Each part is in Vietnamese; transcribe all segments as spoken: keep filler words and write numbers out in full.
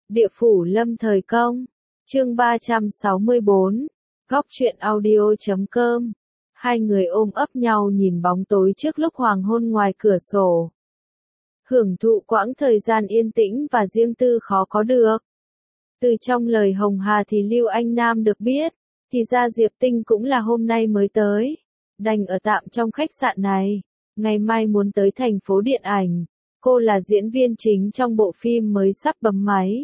Địa phủ lâm thời công. Chương ba trăm sáu mươi bốn. Góc truyện audio chấm com. Hai người ôm ấp nhau nhìn bóng tối trước lúc hoàng hôn ngoài cửa sổ. Hưởng thụ quãng thời gian yên tĩnh và riêng tư khó có được. Từ trong lời Hồng Hà thì Lưu Anh Nam được biết, thì ra Diệp Tinh cũng là hôm nay mới tới. Đành ở tạm trong khách sạn này. Ngày mai muốn tới thành phố điện ảnh. Cô là diễn viên chính trong bộ phim mới sắp bấm máy.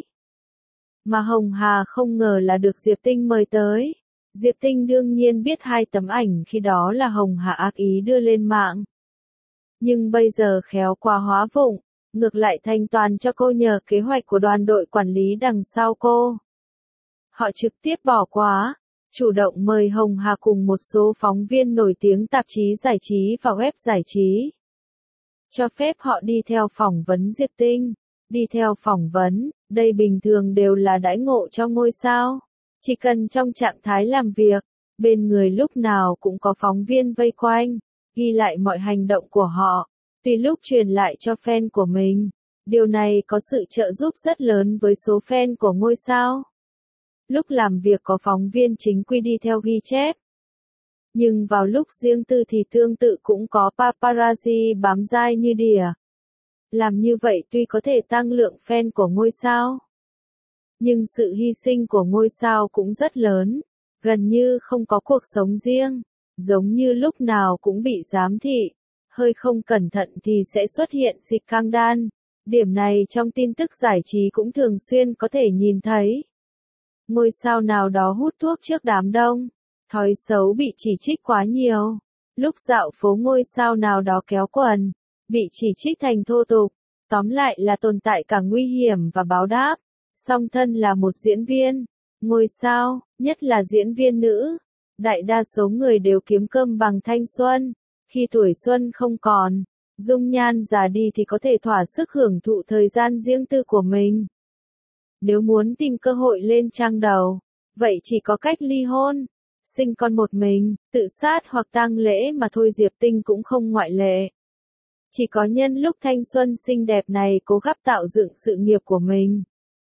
Mà Hồng Hà không ngờ là được Diệp Tinh mời tới. Diệp Tinh đương nhiên biết hai tấm ảnh khi đó là Hồng Hà ác ý đưa lên mạng. Nhưng bây giờ khéo quá hóa vụng, ngược lại thanh toàn cho cô nhờ kế hoạch của đoàn đội quản lý đằng sau cô. Họ trực tiếp bỏ qua, chủ động mời Hồng Hà cùng một số phóng viên nổi tiếng tạp chí giải trí và web giải trí. Cho phép họ đi theo phỏng vấn Diệp Tinh. Đi theo phỏng vấn, đây bình thường đều là đãi ngộ cho ngôi sao. Chỉ cần trong trạng thái làm việc, bên người lúc nào cũng có phóng viên vây quanh, ghi lại mọi hành động của họ, tùy lúc truyền lại cho fan của mình. Điều này có sự trợ giúp rất lớn với số fan của ngôi sao. Lúc làm việc có phóng viên chính quy đi theo ghi chép. Nhưng vào lúc riêng tư thì tương tự cũng có paparazzi bám dai như đỉa. Làm như vậy tuy có thể tăng lượng fan của ngôi sao, nhưng sự hy sinh của ngôi sao cũng rất lớn, gần như không có cuộc sống riêng, giống như lúc nào cũng bị giám thị, hơi không cẩn thận thì sẽ xuất hiện scandal. Điểm này trong tin tức giải trí cũng thường xuyên có thể nhìn thấy. Ngôi sao nào đó hút thuốc trước đám đông, thói xấu bị chỉ trích quá nhiều. Lúc dạo phố ngôi sao nào đó kéo quần, bị chỉ trích thành thô tục. Tóm lại là tồn tại cả nguy hiểm và báo đáp. Song thân là một diễn viên, ngôi sao, nhất là diễn viên nữ. Đại đa số người đều kiếm cơm bằng thanh xuân. Khi tuổi xuân không còn, dung nhan già đi thì có thể thỏa sức hưởng thụ thời gian riêng tư của mình. Nếu muốn tìm cơ hội lên trang đầu, vậy chỉ có cách ly hôn, sinh con một mình, tự sát hoặc tang lễ mà thôi. Diệp Tinh cũng không ngoại lệ. Chỉ có nhân lúc thanh xuân xinh đẹp này cố gắng tạo dựng sự nghiệp của mình.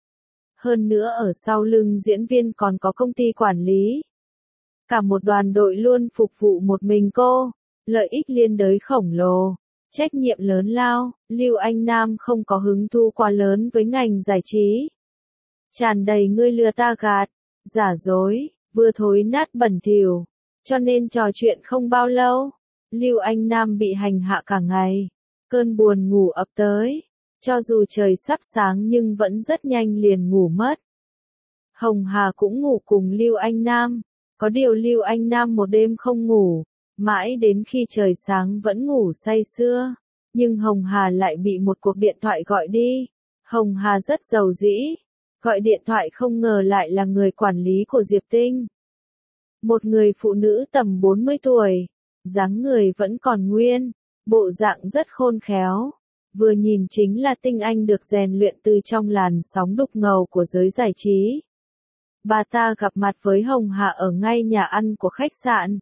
Hơn nữa ở sau lưng diễn viên còn có công ty quản lý. Cả một đoàn đội luôn phục vụ một mình cô, lợi ích liên đới khổng lồ, trách nhiệm lớn lao. Lưu Anh Nam không có hứng thú quá lớn với ngành giải trí. Tràn đầy ngươi lừa ta gạt, giả dối, vừa thối nát bẩn thỉu, cho nên trò chuyện không bao lâu, Lưu Anh Nam bị hành hạ cả ngày. Cơn buồn ngủ ập tới, cho dù trời sắp sáng nhưng vẫn rất nhanh liền ngủ mất. Hồng Hà cũng ngủ cùng Lưu Anh Nam, có điều Lưu Anh Nam một đêm không ngủ, mãi đến khi trời sáng vẫn ngủ say sưa, nhưng Hồng Hà lại bị một cuộc điện thoại gọi đi. Hồng Hà rất giàu dĩ, gọi điện thoại không ngờ lại là người quản lý của Diệp Tinh. Một người phụ nữ tầm bốn mươi tuổi, dáng người vẫn còn nguyên. Bộ dạng rất khôn khéo, vừa nhìn chính là tinh anh được rèn luyện từ trong làn sóng đục ngầu của giới giải trí. Bà ta gặp mặt với Hồng Hà ở ngay nhà ăn của khách sạn.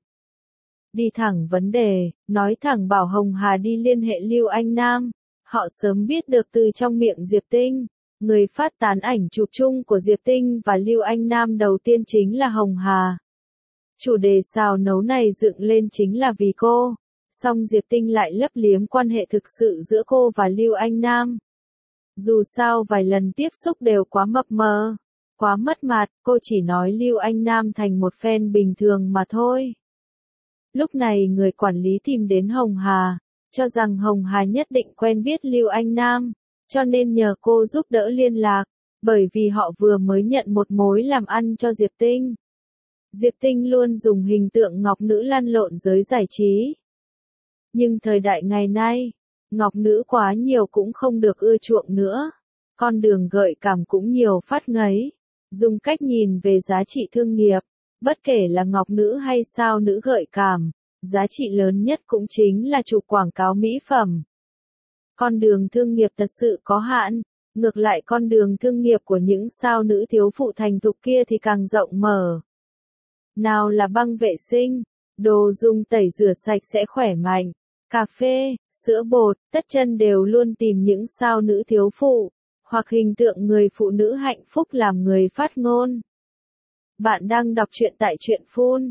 Đi thẳng vấn đề, nói thẳng bảo Hồng Hà đi liên hệ Lưu Anh Nam. Họ sớm biết được từ trong miệng Diệp Tinh, người phát tán ảnh chụp chung của Diệp Tinh và Lưu Anh Nam đầu tiên chính là Hồng Hà. Chủ đề xào nấu này dựng lên chính là vì cô. Song Diệp Tinh lại lấp liếm quan hệ thực sự giữa cô và Lưu Anh Nam. Dù sao vài lần tiếp xúc đều quá mập mờ, quá mất mặt, cô chỉ nói Lưu Anh Nam thành một fan bình thường mà thôi. Lúc này người quản lý tìm đến Hồng Hà, cho rằng Hồng Hà nhất định quen biết Lưu Anh Nam, cho nên nhờ cô giúp đỡ liên lạc, bởi vì họ vừa mới nhận một mối làm ăn cho Diệp Tinh. Diệp Tinh luôn dùng hình tượng ngọc nữ lăn lộn giới giải trí. Nhưng thời đại ngày nay, ngọc nữ quá nhiều cũng không được ưa chuộng nữa. Con đường gợi cảm cũng nhiều phát ngấy. Dùng cách nhìn về giá trị thương nghiệp, bất kể là ngọc nữ hay sao nữ gợi cảm, giá trị lớn nhất cũng chính là chụp quảng cáo mỹ phẩm. Con đường thương nghiệp thật sự có hạn, ngược lại con đường thương nghiệp của những sao nữ thiếu phụ thành thục kia thì càng rộng mở. Nào là băng vệ sinh, đồ dùng tẩy rửa sạch sẽ khỏe mạnh, cà phê, sữa bột, tất chân đều luôn tìm những sao nữ thiếu phụ. hoặc hình tượng người phụ nữ hạnh phúc làm người phát ngôn. Bạn đang đọc truyện tại truyện phun.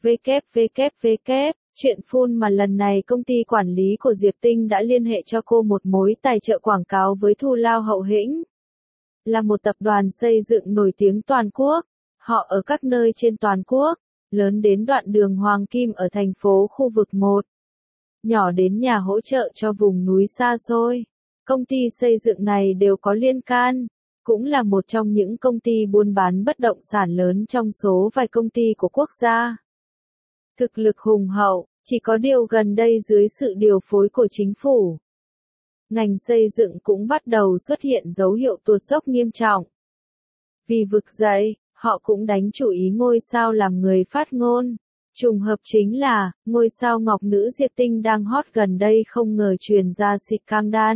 www. Truyện phun mà lần này công ty quản lý của Diệp Tinh đã liên hệ cho cô một mối tài trợ quảng cáo với thù lao hậu hĩnh. Là một tập đoàn xây dựng nổi tiếng toàn quốc. Họ ở các nơi trên toàn quốc, lớn đến đoạn đường Hoàng Kim ở thành phố khu vực một. Nhỏ đến nhà hỗ trợ cho vùng núi xa xôi. Công ty xây dựng này đều có liên can, cũng là một trong những công ty buôn bán bất động sản lớn trong số vài công ty của quốc gia. Thực lực hùng hậu, chỉ có điều gần đây dưới sự điều phối của chính phủ, ngành xây dựng cũng bắt đầu xuất hiện dấu hiệu tuột dốc nghiêm trọng. Vì vực dậy, họ cũng đánh chủ ý ngôi sao làm người phát ngôn. Trùng hợp chính là, ngôi sao ngọc nữ Diệp Tinh đang hot gần đây không ngờ truyền ra scandal.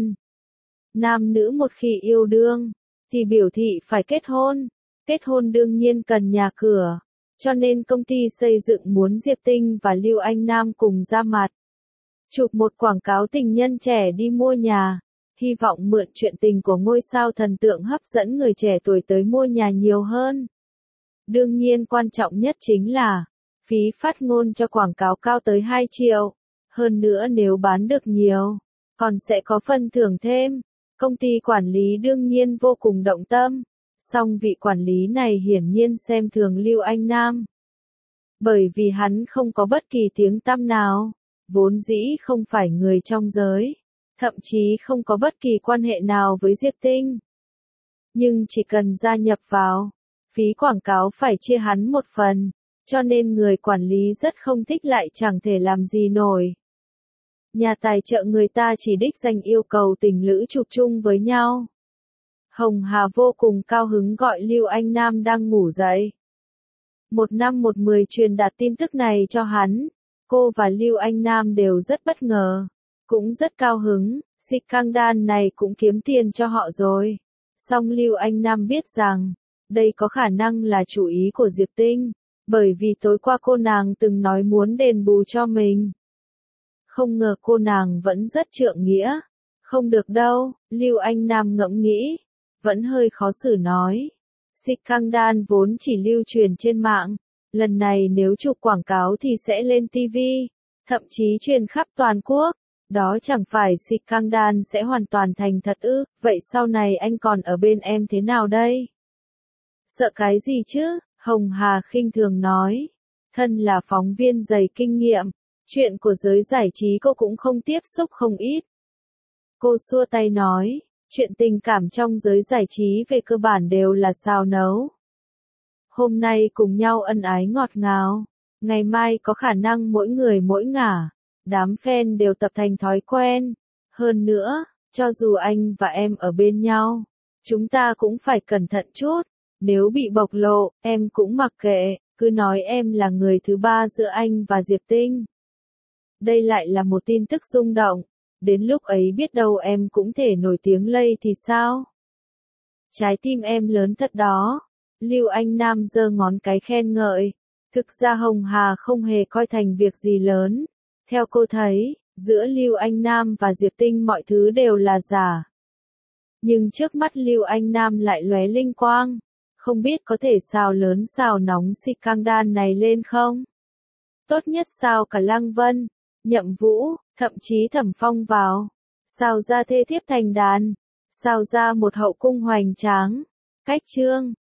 Nam nữ một khi yêu đương, thì biểu thị phải kết hôn. Kết hôn đương nhiên cần nhà cửa, cho nên công ty xây dựng muốn Diệp Tinh và Lưu Anh Nam cùng ra mặt. Chụp một quảng cáo tình nhân trẻ đi mua nhà, hy vọng mượn chuyện tình của ngôi sao thần tượng hấp dẫn người trẻ tuổi tới mua nhà nhiều hơn. Đương nhiên quan trọng nhất chính là, phí phát ngôn cho quảng cáo cao tới hai triệu. Hơn nữa nếu bán được nhiều, còn sẽ có phần thưởng thêm. Công ty quản lý đương nhiên vô cùng động tâm. Song vị quản lý này hiển nhiên xem thường Lưu Anh Nam. Bởi vì hắn không có bất kỳ tiếng tăm nào, vốn dĩ không phải người trong giới, thậm chí không có bất kỳ quan hệ nào với Diệp Tinh. Nhưng chỉ cần gia nhập vào, phí quảng cáo phải chia hắn một phần, cho nên người quản lý rất không thích lại chẳng thể làm gì nổi. Nhà tài trợ người ta chỉ đích danh yêu cầu tình lữ chụp chung với nhau. Hồng Hà vô cùng cao hứng gọi Lưu Anh Nam đang ngủ dậy. Một năm một mười truyền đạt tin tức này cho hắn. Cô và Lưu Anh Nam đều rất bất ngờ, cũng rất cao hứng. Scandal này cũng kiếm tiền cho họ rồi. Song Lưu Anh Nam biết rằng, đây có khả năng là chủ ý của Diệp Tinh, bởi vì tối qua cô nàng từng nói muốn đền bù cho mình. Không ngờ cô nàng vẫn rất trượng nghĩa. Không được đâu, Lưu Anh Nam ngẫm nghĩ, vẫn hơi khó xử nói. Scandal vốn chỉ lưu truyền trên mạng, lần này nếu chụp quảng cáo thì sẽ lên ti vi, thậm chí truyền khắp toàn quốc. Đó chẳng phải scandal sẽ hoàn toàn thành thật ư? Vậy sau này anh còn ở bên em thế nào đây? Sợ cái gì chứ? Hồng Hà khinh thường nói. Thân là phóng viên dày kinh nghiệm, chuyện của giới giải trí cô cũng không tiếp xúc không ít. Cô xua tay nói, chuyện tình cảm trong giới giải trí về cơ bản đều là xào nấu. Hôm nay cùng nhau ân ái ngọt ngào, ngày mai có khả năng mỗi người mỗi ngả. Đám fan đều tập thành thói quen. Hơn nữa, cho dù anh và em ở bên nhau, chúng ta cũng phải cẩn thận chút. Nếu bị bộc lộ, em cũng mặc kệ, cứ nói em là người thứ ba giữa anh và Diệp Tinh. Đây lại là một tin tức rung động. Đến lúc ấy biết đâu em cũng thể nổi tiếng lây thì sao? Trái tim em lớn thật đó. Lưu Anh Nam giơ ngón cái khen ngợi. Thực ra Hồng Hà không hề coi thành việc gì lớn. Theo cô thấy, giữa Lưu Anh Nam và Diệp Tinh mọi thứ đều là giả. Nhưng trước mắt Lưu Anh Nam lại lóe linh quang. Không biết có thể xào lớn xào nóng scandal này lên không? Tốt nhất sao cả Lăng Vân, Nhậm Vũ, thậm chí Thẩm Phong vào. Xào ra thê thiếp thành đàn. Xào ra một hậu cung hoành tráng. Cách chương